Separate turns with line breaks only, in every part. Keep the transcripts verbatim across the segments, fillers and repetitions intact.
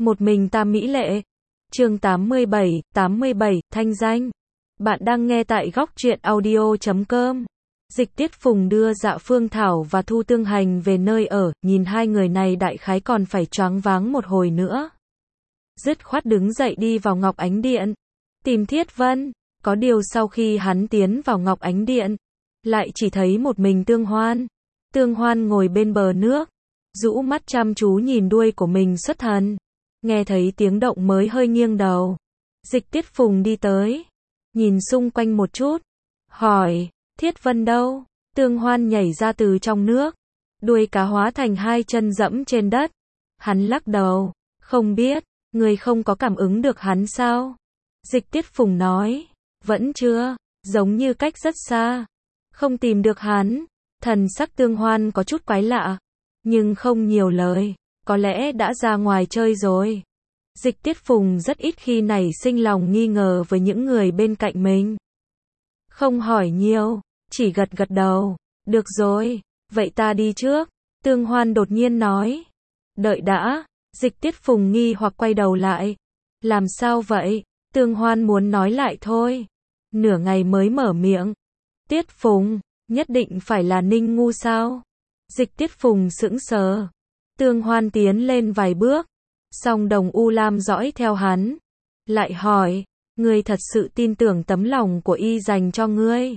Một mình ta mỹ lệ. Chương tám mươi bảy, tám mươi bảy, thanh danh. Bạn đang nghe tại góc truyện audio chấm com. Dịch Tiết Phùng đưa Dạ Phương Thảo và Thu Tương Hành về nơi ở, nhìn hai người này đại khái còn phải choáng váng một hồi nữa. Dứt khoát đứng dậy đi vào Ngọc Ánh Điện, tìm Thiết Vân. Có điều sau khi hắn tiến vào Ngọc Ánh Điện, lại chỉ thấy một mình Tương Hoan. Tương Hoan ngồi bên bờ nước, rũ mắt chăm chú nhìn đuôi của mình xuất thần. Nghe thấy tiếng động mới hơi nghiêng đầu. Dịch Tiết Phùng đi tới, nhìn xung quanh một chút, hỏi, Thiết Vân đâu? Tương Hoan nhảy ra từ trong nước, đuôi cá hóa thành hai chân dẫm trên đất. Hắn lắc đầu, không biết, người không có cảm ứng được hắn sao? Dịch Tiết Phùng nói, vẫn chưa, giống như cách rất xa, không tìm được hắn. Thần sắc Tương Hoan có chút quái lạ, nhưng không nhiều lời, có lẽ đã ra ngoài chơi rồi. Dịch Tiết Phùng rất ít khi nảy sinh lòng nghi ngờ với những người bên cạnh mình. Không hỏi nhiều, chỉ gật gật đầu, được rồi, vậy ta đi trước. Tương Hoan đột nhiên nói, đợi đã. Dịch Tiết Phùng nghi hoặc quay đầu lại, làm sao vậy? Tương Hoan muốn nói lại thôi, nửa ngày mới mở miệng, Tiết Phùng, nhất định phải là Ninh Ngu sao? Dịch Tiết Phùng sững sờ. Tương Hoan tiến lên vài bước, song Đồng U Lam dõi theo hắn, lại hỏi, ngươi thật sự tin tưởng tấm lòng của y dành cho ngươi?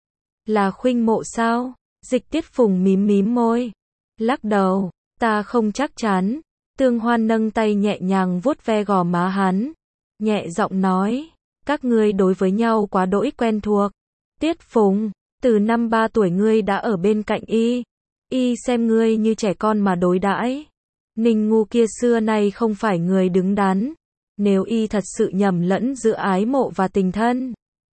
Là Khuynh Mộ sao? Dịch Tiết Phùng mím mím môi, lắc đầu, ta không chắc chắn. Tương Hoan nâng tay nhẹ nhàng vuốt ve gò má hắn, nhẹ giọng nói, các ngươi đối với nhau quá đỗi quen thuộc. Tiết Phùng, từ năm ba tuổi ngươi đã ở bên cạnh y, y xem ngươi như trẻ con mà đối đãi. Ninh Ngu kia xưa nay không phải người đứng đắn, nếu y thật sự nhầm lẫn giữa ái mộ và tình thân,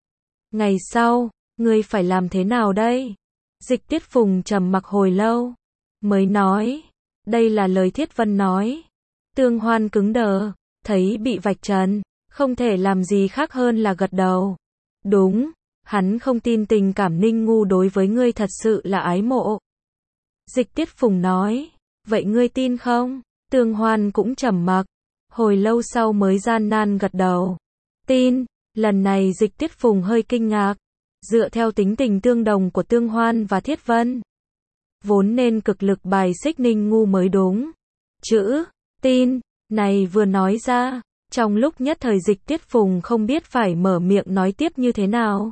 ngày sau, ngươi phải làm thế nào đây? Dịch Tiết Phùng trầm mặc hồi lâu, mới nói, đây là lời Thiết Vân nói. Tương Hoan cứng đờ, thấy bị vạch trần, không thể làm gì khác hơn là gật đầu. Đúng, hắn không tin tình cảm Ninh Ngu đối với ngươi thật sự là ái mộ. Dịch Tiết Phùng nói, vậy ngươi tin không? Tương Hoan cũng trầm mặc, hồi lâu sau mới gian nan gật đầu. Tin. Lần này Dịch Tiết Phùng hơi kinh ngạc, dựa theo tính tình tương đồng của Tương Hoan và Thiết Vân, vốn nên cực lực bài xích Ninh Ngu mới đúng. Chữ tin này vừa nói ra, trong lúc nhất thời Dịch Tiết Phùng không biết phải mở miệng nói tiếp như thế nào.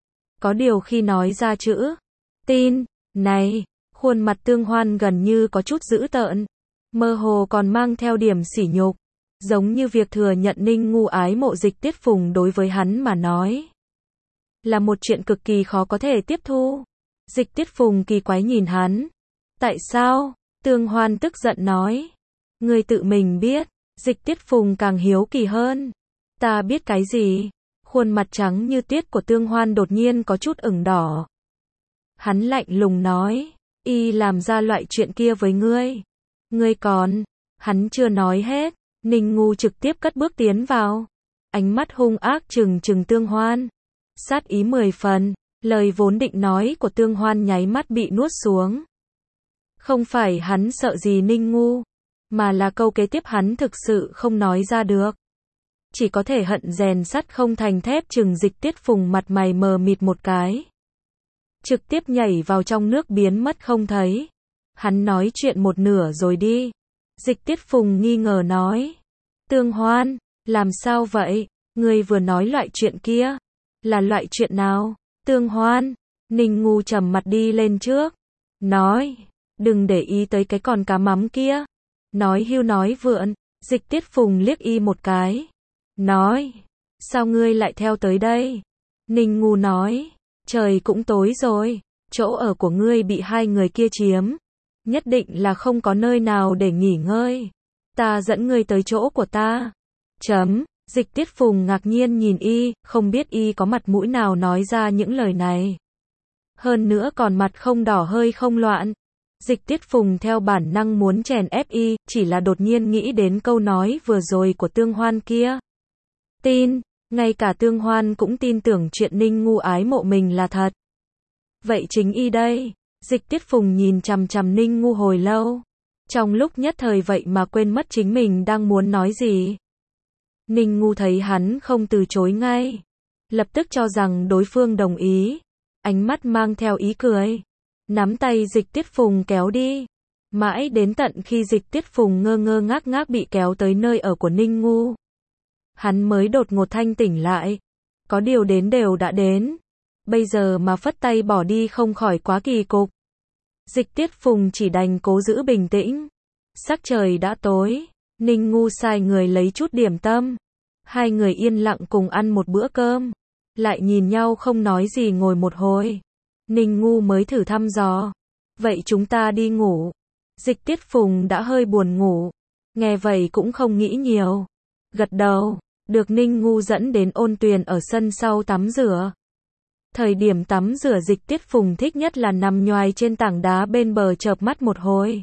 Có điều khi nói ra chữ tin này, khuôn mặt Tương Hoan gần như có chút dữ tợn, mơ hồ còn mang theo điểm sỉ nhục, giống như việc thừa nhận Ninh Ngu ái mộ Dịch Tiết Phùng đối với hắn mà nói là một chuyện cực kỳ khó có thể tiếp thu. Dịch Tiết Phùng kỳ quái nhìn hắn. Tại sao? Tương Hoan tức giận nói. Ngươi tự mình biết. Dịch Tiết Phùng càng hiếu kỳ hơn. Ta biết cái gì? Khuôn mặt trắng như tiết của Tương Hoan đột nhiên có chút ửng đỏ. Hắn lạnh lùng nói, y làm ra loại chuyện kia với ngươi. Ngươi còn, hắn chưa nói hết, Ninh Ngu trực tiếp cất bước tiến vào. Ánh mắt hung ác trừng trừng Tương Hoan. Sát ý mười phần, lời vốn định nói của Tương Hoan nháy mắt bị nuốt xuống. Không phải hắn sợ gì Ninh Ngu, mà là câu kế tiếp hắn thực sự không nói ra được. Chỉ có thể hận rèn sắt không thành thép chừng. Dịch Tiết Phùng mặt mày mờ mịt một cái, trực tiếp nhảy vào trong nước biến mất không thấy. Hắn nói chuyện một nửa rồi đi. Dịch Tiết Phùng nghi ngờ nói, Tương Hoan, làm sao vậy? Ngươi vừa nói loại chuyện kia, là loại chuyện nào? Tương Hoan, Ninh Ngu trầm mặt đi lên trước, nói, đừng để ý tới cái con cá mắm kia. Nói hưu nói vượn. Dịch Tiết Phùng liếc y một cái, nói, sao ngươi lại theo tới đây? Ninh Ngu nói, trời cũng tối rồi, chỗ ở của ngươi bị hai người kia chiếm, nhất định là không có nơi nào để nghỉ ngơi. Ta dẫn ngươi tới chỗ của ta. Chấm. Dịch Tiết Phùng ngạc nhiên nhìn y, không biết y có mặt mũi nào nói ra những lời này. Hơn nữa còn mặt không đỏ hơi không loạn. Dịch Tiết Phùng theo bản năng muốn chèn ép y, chỉ là đột nhiên nghĩ đến câu nói vừa rồi của Tương Hoan kia. Tin, ngay cả Tương Hoan cũng tin tưởng chuyện Ninh Ngu ái mộ mình là thật. Vậy chính y đây. Dịch Tiết Phùng nhìn chằm chằm Ninh Ngu hồi lâu, Trong lúc nhất thời vậy mà quên mất chính mình đang muốn nói gì. Ninh Ngu thấy hắn không từ chối ngay, lập tức cho rằng đối phương đồng ý, ánh mắt mang theo ý cười, nắm tay Dịch Tiết Phùng kéo đi. Mãi đến tận khi Dịch Tiết Phùng ngơ ngơ ngác ngác bị kéo tới nơi ở của Ninh Ngu, hắn mới đột ngột thanh tỉnh lại. Có điều đến đều đã đến, bây giờ mà phất tay bỏ đi không khỏi quá kỳ cục. Dịch Tiết Phùng chỉ đành cố giữ bình tĩnh. Sắc trời đã tối, Ninh Ngu sai người lấy chút điểm tâm. Hai người yên lặng cùng ăn một bữa cơm, lại nhìn nhau không nói gì ngồi một hồi. Ninh Ngu mới thử thăm dò, vậy chúng ta đi ngủ. Dịch Tiết Phùng đã hơi buồn ngủ, nghe vậy cũng không nghĩ nhiều, gật đầu, được Ninh Ngu dẫn đến ôn tuyền ở sân sau tắm rửa. Thời điểm tắm rửa Dịch Tiết Phùng thích nhất là nằm nhoài trên tảng đá bên bờ chợp mắt một hồi.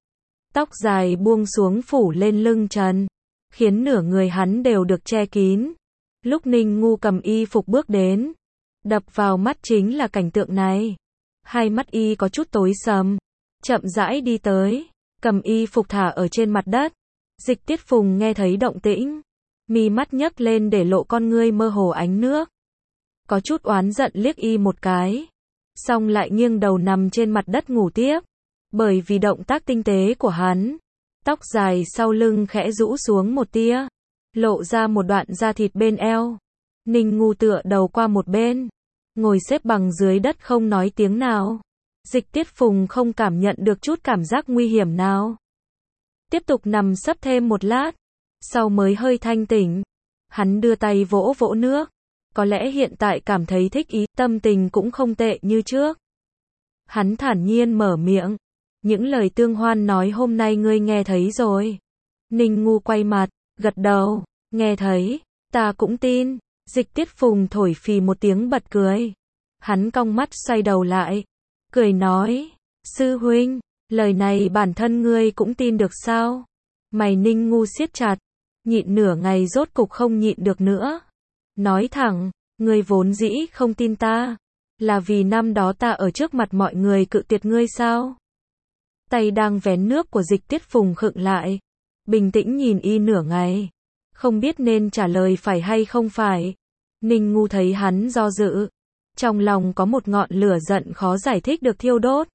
Tóc dài buông xuống phủ lên lưng trần, khiến nửa người hắn đều được che kín. Lúc Ninh Ngu cầm y phục bước đến, đập vào mắt chính là cảnh tượng này. Hai mắt y có chút tối sầm, chậm rãi đi tới, cầm y phục thả ở trên mặt đất. Dịch Tiết Phùng nghe thấy động tĩnh, mi mắt nhấc lên để lộ con ngươi mơ hồ ánh nước. Có chút oán giận liếc y một cái, xong lại nghiêng đầu nằm trên mặt đất ngủ tiếp. Bởi vì động tác tinh tế của hắn, tóc dài sau lưng khẽ rũ xuống một tia, lộ ra một đoạn da thịt bên eo. Ninh Ngu tựa đầu qua một bên, ngồi xếp bằng dưới đất không nói tiếng nào. Dịch Tiết Phùng không cảm nhận được chút cảm giác nguy hiểm nào. Tiếp tục nằm sấp thêm một lát, sau mới hơi thanh tỉnh. Hắn đưa tay vỗ vỗ nước, có lẽ hiện tại cảm thấy thích ý, tâm tình cũng không tệ như trước. Hắn thản nhiên mở miệng, những lời Tương Hoan nói hôm nay ngươi nghe thấy rồi. Ninh Ngu quay mặt, gật đầu, nghe thấy, ta cũng tin. Dịch Tiết Phùng thổi phì một tiếng bật cười. Hắn cong mắt xoay đầu lại, cười nói, sư huynh, lời này bản thân ngươi cũng tin được sao? Mày Ninh Ngu siết chặt, nhịn nửa ngày rốt cục không nhịn được nữa. Nói thẳng, ngươi vốn dĩ không tin ta, là vì năm đó ta ở trước mặt mọi người cự tuyệt ngươi sao? Tay đang vén nước của Dịch Tiết Phùng khựng lại, bình tĩnh nhìn y nửa ngày, không biết nên trả lời phải hay không phải. Ninh Ngu thấy hắn do dự, trong lòng có một ngọn lửa giận khó giải thích được thiêu đốt.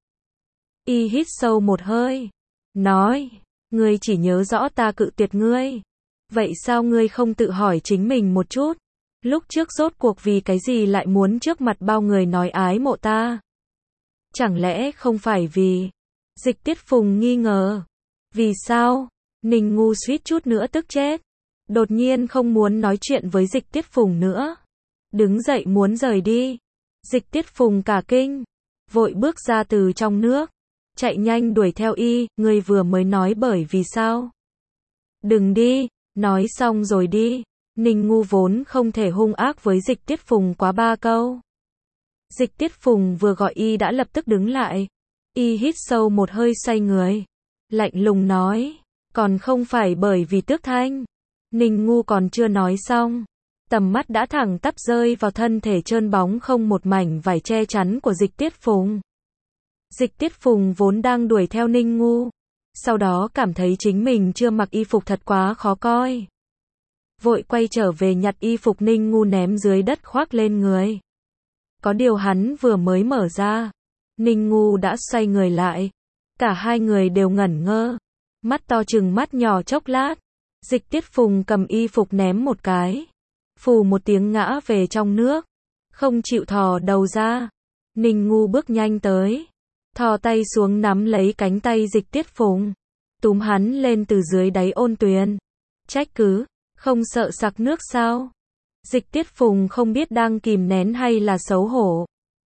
Y hít sâu một hơi, nói, ngươi chỉ nhớ rõ ta cự tuyệt ngươi. Vậy sao ngươi không tự hỏi chính mình một chút? Lúc trước rốt cuộc vì cái gì lại muốn trước mặt bao người nói ái mộ ta? Chẳng lẽ không phải vì... Dịch Tiết Phùng nghi ngờ. Vì sao? Ninh Ngu suýt chút nữa tức chết. Đột nhiên không muốn nói chuyện với Dịch Tiết Phùng nữa. Đứng dậy muốn rời đi. Dịch Tiết Phùng cả kinh, vội bước ra từ trong nước, chạy nhanh đuổi theo y, ngươi vừa mới nói bởi vì sao? Đừng đi, nói xong rồi đi. Ninh Ngu vốn không thể hung ác với Dịch Tiết Phùng quá ba câu. Dịch Tiết Phùng vừa gọi y đã lập tức đứng lại. Y hít sâu một hơi xoay người, lạnh lùng nói, còn không phải bởi vì Tước Thanh. Ninh Ngu còn chưa nói xong, tầm mắt đã thẳng tắp rơi vào thân thể trơn bóng không một mảnh vải che chắn của Dịch Tiết Phùng. Dịch Tiết Phùng vốn đang đuổi theo Ninh Ngu, sau đó cảm thấy chính mình chưa mặc y phục thật quá khó coi. Vội quay trở về nhặt y phục Ninh Ngu ném dưới đất khoác lên người. Có điều hắn vừa mới mở ra, Ninh Ngu đã xoay người lại. Cả hai người đều ngẩn ngơ, mắt to chừng mắt nhỏ chốc lát. Dịch Tiết Phùng cầm y phục ném một cái, phù một tiếng ngã về trong nước, không chịu thò đầu ra. Ninh Ngu bước nhanh tới, thò tay xuống nắm lấy cánh tay Dịch Tiết Phùng, túm hắn lên từ dưới đáy ôn tuyền. Trách cứ, không sợ sặc nước sao? Dịch Tiết Phùng không biết đang kìm nén hay là xấu hổ.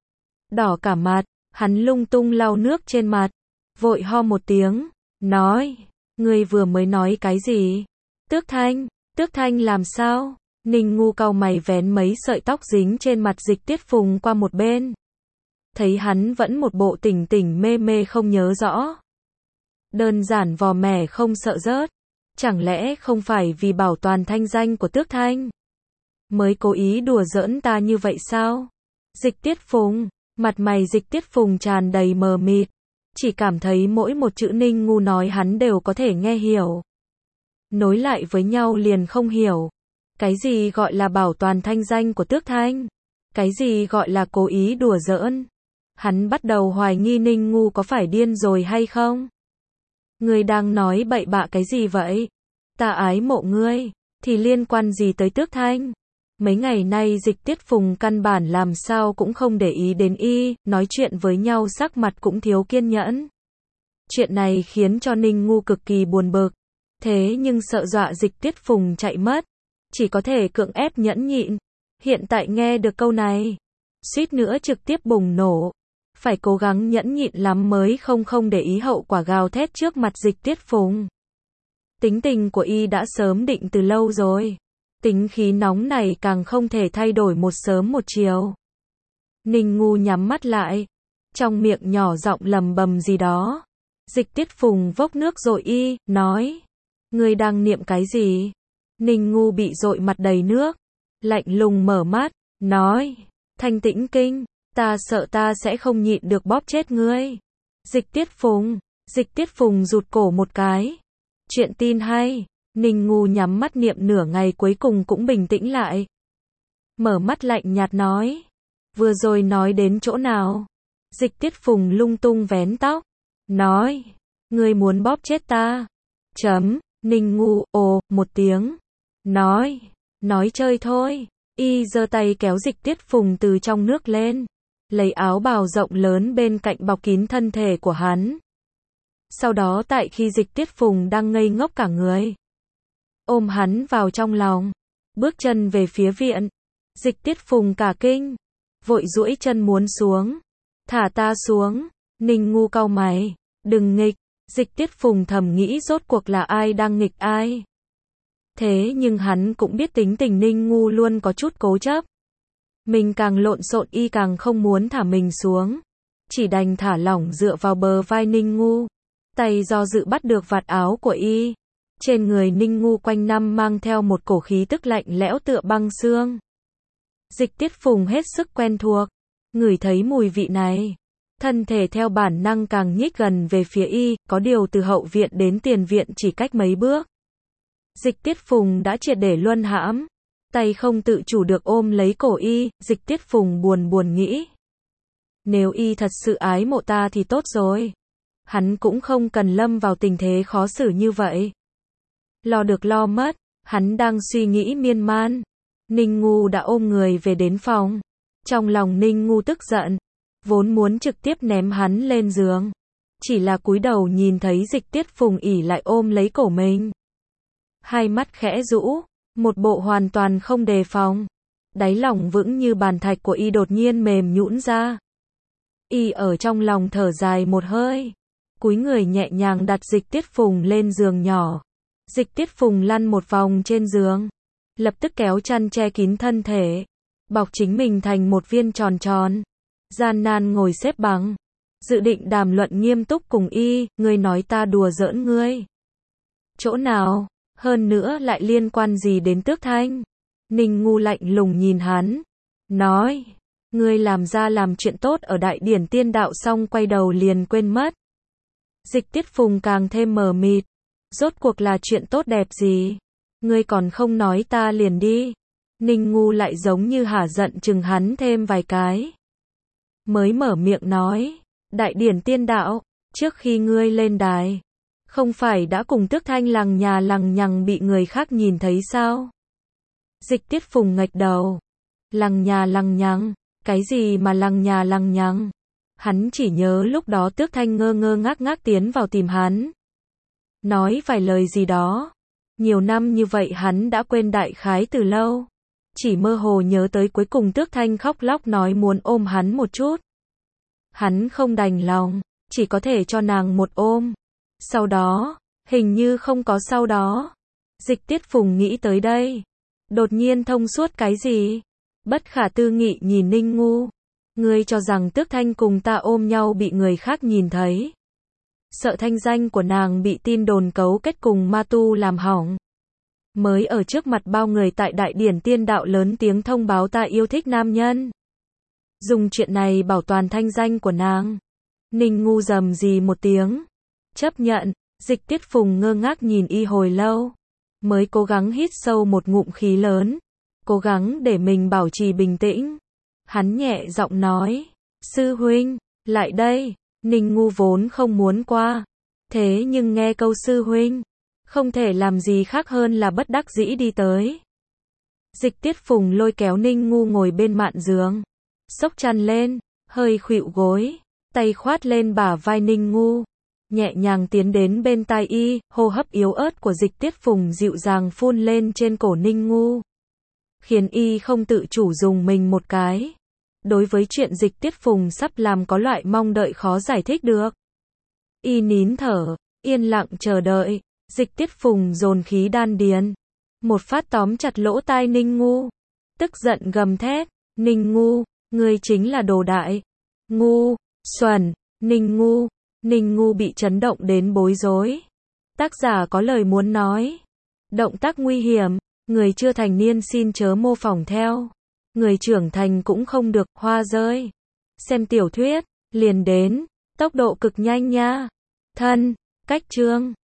Đỏ cả mặt, hắn lung tung lau nước trên mặt, vội ho một tiếng, nói, ngươi vừa mới nói cái gì? Tước Thanh, Tước Thanh làm sao? Ninh Ngu cau mày vén mấy sợi tóc dính trên mặt Dịch Tiết Phùng qua một bên. Thấy hắn vẫn một bộ tỉnh tỉnh mê mê không nhớ rõ. Đơn giản vò mẻ không sợ rớt. Chẳng lẽ không phải vì bảo toàn thanh danh của Tước Thanh mới cố ý đùa giỡn ta như vậy sao? Dịch Tiết Phùng, mặt mày Dịch Tiết Phùng tràn đầy mờ mịt, chỉ cảm thấy mỗi một chữ Ninh Ngu nói hắn đều có thể nghe hiểu. Nối lại với nhau liền không hiểu. Cái gì gọi là bảo toàn thanh danh của Tước Thanh? Cái gì gọi là cố ý đùa giỡn? Hắn bắt đầu hoài nghi Ninh Ngu có phải điên rồi hay không? Ngươi đang nói bậy bạ cái gì vậy? Ta ái mộ ngươi, thì liên quan gì tới Tước Thanh? Mấy ngày nay Dịch Tiết Phùng căn bản làm sao cũng không để ý đến y, nói chuyện với nhau sắc mặt cũng thiếu kiên nhẫn. Chuyện này khiến cho Ninh Ngu cực kỳ buồn bực. Thế nhưng sợ dọa Dịch Tiết Phùng chạy mất, chỉ có thể cưỡng ép nhẫn nhịn. Hiện tại nghe được câu này, suýt nữa trực tiếp bùng nổ. Phải cố gắng nhẫn nhịn lắm mới không không để ý hậu quả gào thét trước mặt Dịch Tiết Phùng. Tính tình của y đã sớm định từ lâu rồi. Tính khí nóng này càng không thể thay đổi một sớm một chiều. Ninh Ngu nhắm mắt lại, trong miệng nhỏ giọng lầm bầm gì đó. Dịch Tiết Phùng vốc nước dội y, nói. Ngươi đang niệm cái gì? Ninh Ngu bị dội mặt đầy nước, lạnh lùng mở mắt, nói. Thanh Tĩnh Kinh, ta sợ ta sẽ không nhịn được bóp chết ngươi. Dịch Tiết Phùng, Dịch Tiết Phùng rụt cổ một cái. Chuyện tin hay. Ninh Ngu nhắm mắt niệm nửa ngày cuối cùng cũng bình tĩnh lại. Mở mắt lạnh nhạt nói. Vừa rồi nói đến chỗ nào? Dịch Tiết Phùng lung tung vén tóc. Nói. Ngươi muốn bóp chết ta. Chấm. Ninh Ngu, ồ, một tiếng. Nói. Nói chơi thôi. Y giơ tay kéo Dịch Tiết Phùng từ trong nước lên. Lấy áo bào rộng lớn bên cạnh bọc kín thân thể của hắn. Sau đó tại khi Dịch Tiết Phùng đang ngây ngốc cả người, ôm hắn vào trong lòng, bước chân về phía viện. Dịch Tiết Phùng cả kinh, vội duỗi chân muốn xuống. Thả ta xuống. Ninh Ngu cau mày, đừng nghịch. Dịch Tiết Phùng thầm nghĩ rốt cuộc là ai đang nghịch ai. Thế nhưng hắn cũng biết tính tình Ninh Ngu luôn có chút cố chấp. Mình càng lộn xộn y càng không muốn thả mình xuống. Chỉ đành thả lỏng dựa vào bờ vai Ninh Ngu. Tay do dự bắt được vạt áo của y. Trên người Ninh Ngu quanh năm mang theo một cổ khí tức lạnh lẽo tựa băng xương. Dịch Tiết Phùng hết sức quen thuộc. Ngửi thấy mùi vị này, thân thể theo bản năng càng nhích gần về phía y, có điều từ hậu viện đến tiền viện chỉ cách mấy bước. Dịch Tiết Phùng đã triệt để luân hãm. Tay không tự chủ được ôm lấy cổ y, Dịch Tiết Phùng buồn buồn nghĩ. Nếu y thật sự ái mộ ta thì tốt rồi. Hắn cũng không cần lâm vào tình thế khó xử như vậy. Lo được lo mất, hắn đang suy nghĩ miên man. Ninh Ngu đã ôm người về đến phòng. Trong lòng Ninh Ngu tức giận, vốn muốn trực tiếp ném hắn lên giường. Chỉ là cúi đầu nhìn thấy Dịch Tiết Phùng ỉ lại ôm lấy cổ mình. Hai mắt khẽ rũ, một bộ hoàn toàn không đề phòng. Đáy lòng vững như bàn thạch của y đột nhiên mềm nhũn ra. Y ở trong lòng thở dài một hơi, cúi người nhẹ nhàng đặt Dịch Tiết Phùng lên giường nhỏ. Dịch Tiết Phùng lăn một vòng trên giường, lập tức kéo chăn che kín thân thể, bọc chính mình thành một viên tròn tròn, gian nan ngồi xếp bằng, dự định đàm luận nghiêm túc cùng y. Ngươi nói ta đùa giỡn ngươi? Chỗ nào? Hơn nữa lại liên quan gì đến Tước Thanh? Ninh Ngu lạnh lùng nhìn hắn, nói. Ngươi làm ra làm chuyện tốt ở Đại Điển Tiên Đạo xong quay đầu liền quên mất. Dịch Tiết Phùng càng thêm mờ mịt. Rốt cuộc là chuyện tốt đẹp gì? Ngươi còn không nói ta liền đi. Ninh Ngu lại giống như hả giận chừng hắn thêm vài cái. Mới mở miệng nói. Đại Điển Tiên Đạo, trước khi ngươi lên đài, không phải đã cùng Tước Thanh lằng nhà lằng nhằng bị người khác nhìn thấy sao? Dịch Tiết Phùng nghệch đầu. Lằng nhà lằng nhằng? Cái gì mà lằng nhà lằng nhằng? Hắn chỉ nhớ lúc đó Tước Thanh ngơ ngơ ngác ngác tiến vào tìm hắn. Nói vài lời gì đó. Nhiều năm như vậy hắn đã quên đại khái từ lâu. Chỉ mơ hồ nhớ tới cuối cùng Tước Thanh khóc lóc nói muốn ôm hắn một chút. Hắn không đành lòng, chỉ có thể cho nàng một ôm. Sau đó, hình như không có sau đó. Dịch Tiết Phùng nghĩ tới đây, đột nhiên thông suốt cái gì. Bất khả tư nghị nhìn Ninh Ngu. Ngươi cho rằng Tước Thanh cùng ta ôm nhau bị người khác nhìn thấy. Sợ thanh danh của nàng bị tin đồn cấu kết cùng ma tu làm hỏng. Mới ở trước mặt bao người tại Đại Điển Tiên Đạo lớn tiếng thông báo ta yêu thích nam nhân. Dùng chuyện này bảo toàn thanh danh của nàng. Ninh Ngu rầm rì một tiếng. Chấp nhận. Dịch Tiết Phùng ngơ ngác nhìn y hồi lâu. Mới cố gắng hít sâu một ngụm khí lớn. Cố gắng để mình bảo trì bình tĩnh. Hắn nhẹ giọng nói. Sư huynh, lại đây. Ninh Ngu vốn không muốn qua. Thế nhưng nghe câu sư huynh. Không thể làm gì khác hơn là bất đắc dĩ đi tới. Dịch Tiết Phùng lôi kéo Ninh Ngu ngồi bên mạn giường. Xốc chăn lên, hơi khuỵu gối. Tay khoát lên bả vai Ninh Ngu. Nhẹ nhàng tiến đến bên tai y, hô hấp yếu ớt của Dịch Tiết Phùng dịu dàng phun lên trên cổ Ninh Ngu. Khiến y không tự chủ dùng mình một cái. Đối với chuyện Dịch Tiết Phùng sắp làm có loại mong đợi khó giải thích được. Y nín thở, yên lặng chờ đợi. Dịch Tiết Phùng dồn khí đan điền. Một phát tóm chặt lỗ tai Ninh Ngu. Tức giận gầm thét. Ninh Ngu, ngươi chính là đồ đại. Ngu, xuẩn, Ninh Ngu. Ninh Ngu bị chấn động đến bối rối. Tác giả có lời muốn nói. Động tác nguy hiểm. Người chưa thành niên xin chớ mô phỏng theo. Người trưởng thành cũng không được, hoa rơi. Xem tiểu thuyết, liền đến. Tốc độ cực nhanh nha. Thân, cách chương.